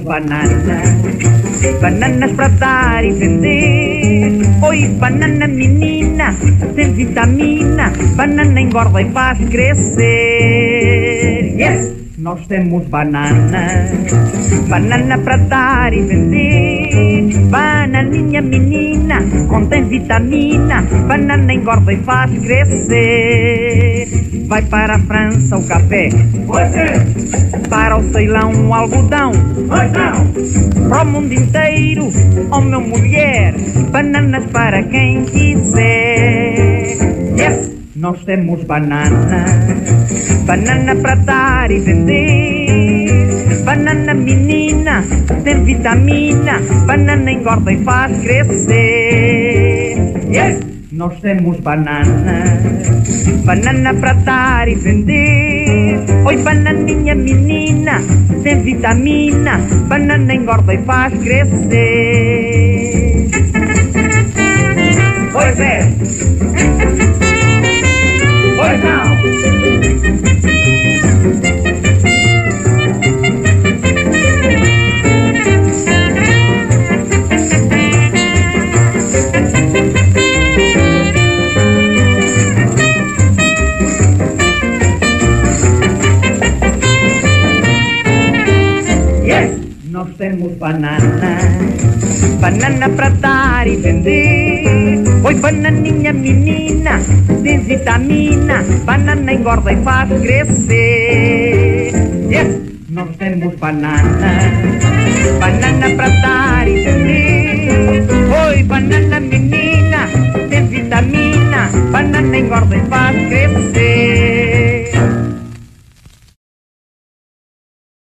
banana, bananas para dar e vender. Oi, banana menina, tem vitamina, banana engorda e faz crescer. Yes! Nós temos banana, banana para dar e vender. Bananinha menina, contém vitamina, banana engorda e faz crescer. Vai para a França o café, Pois é, para o Ceilão o algodão, pois não. para o mundo inteiro, oh meu mulher, bananas para quem quiser. Yes! Nós temos banana, banana para dar e vender. Banana menina, tem vitamina, banana engorda e faz crescer. Yes! Nós temos banana, banana para dar e vender. Oi, bananinha menina, tem vitamina, banana engorda e faz crescer. Pois é, pois não. Nós temos banana, banana para dar e vender. Oi, bananinha menina, tem vitamina, banana engorda e faz crescer. Yes! Nós temos banana, banana para dar e vender. Oi, banana menina, tem vitamina, banana engorda e faz crescer.